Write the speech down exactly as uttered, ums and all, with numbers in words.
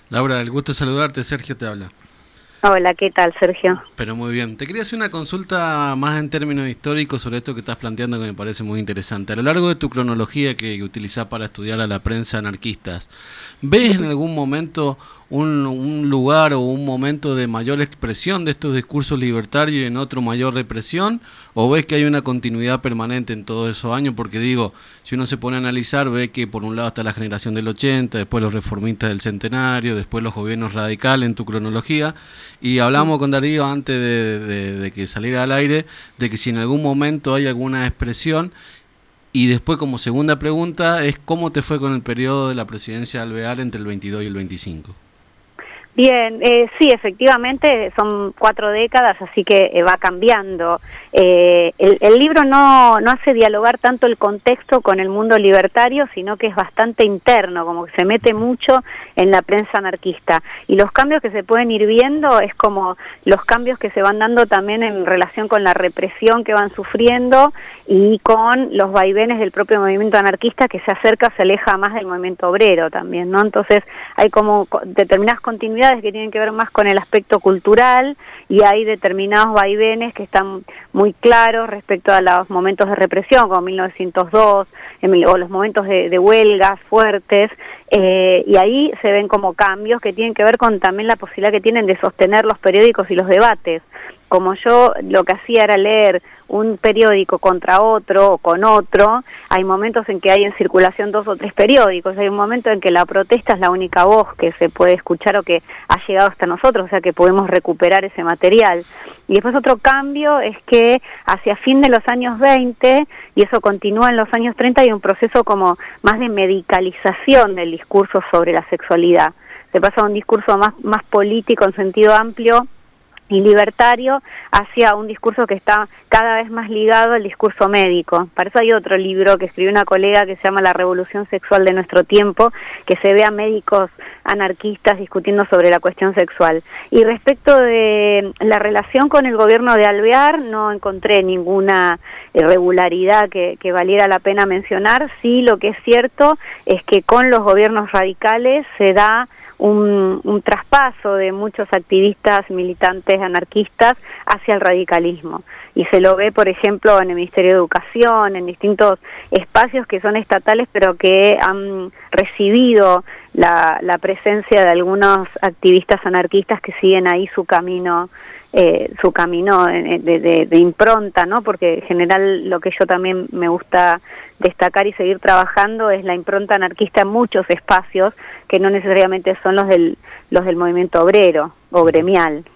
Laura, el gusto de saludarte, Sergio te habla. Hola, ¿qué tal, Sergio? Pero muy bien, te quería hacer una consulta más en términos históricos sobre esto que estás planteando que me parece muy interesante. A lo largo de tu cronología que utilizás para estudiar a la prensa anarquistas, ¿ves en algún momento un, un lugar o un momento de mayor expresión de estos discursos libertarios y en otro mayor represión? ¿O ves que hay una continuidad permanente en todos esos años? Porque digo, si uno se pone a analizar, ve que por un lado está la generación del ochenta, después los reformistas del centenario, después los gobiernos radicales en tu cronología, y hablamos con Darío antes de, de, de que saliera al aire, de que si en algún momento hay alguna expresión. Y después, como segunda pregunta, es ¿cómo te fue con el periodo de la presidencia de Alvear entre el veintidós y el veinticinco? Bien, eh, sí, efectivamente son cuatro décadas, así que eh, va cambiando. Eh, el, el libro no, no hace dialogar tanto el contexto con el mundo libertario, sino que es bastante interno, como que se mete mucho en la prensa anarquista. Y los cambios que se pueden ir viendo es como los cambios que se van dando también en relación con la represión que van sufriendo y con los vaivenes del propio movimiento anarquista que se acerca, se aleja más del movimiento obrero también, ¿no? Entonces hay como determinadas continuidades que tienen que ver más con el aspecto cultural y hay determinados vaivenes que están muy claros respecto a los momentos de represión, como mil novecientos dos, o los momentos de, de huelgas fuertes, eh, y ahí se ven como cambios que tienen que ver con también la posibilidad que tienen de sostener los periódicos y los debates. Como yo lo que hacía era leer un periódico contra otro o con otro, hay momentos en que hay en circulación dos o tres periódicos, hay un momento en que la protesta es la única voz que se puede escuchar o que ha llegado hasta nosotros, o sea que podemos recuperar ese material. Y después otro cambio es que hacia fin de los años veinte, y eso continúa en los años treinta, hay un proceso como más de medicalización del discurso sobre la sexualidad. Se pasa a un discurso más, más político en sentido amplio y libertario hacia un discurso que está cada vez más ligado al discurso médico. Para eso hay otro libro que escribió una colega que se llama La revolución sexual de nuestro tiempo, que se ve a médicos anarquistas discutiendo sobre la cuestión sexual. Y respecto de la relación con el gobierno de Alvear, no encontré ninguna irregularidad que, que valiera la pena mencionar. Sí, lo que es cierto es que con los gobiernos radicales se da Un, un traspaso de muchos activistas, militantes, anarquistas hacia el radicalismo. Y se lo ve, por ejemplo, en el Ministerio de Educación, en distintos espacios que son estatales, pero que han recibido la, la presencia de algunos activistas anarquistas que siguen ahí su camino, eh, su camino de, de, de impronta, ¿no? Porque en general lo que yo también me gusta destacar y seguir trabajando es la impronta anarquista en muchos espacios que no necesariamente son los del los del movimiento obrero o gremial.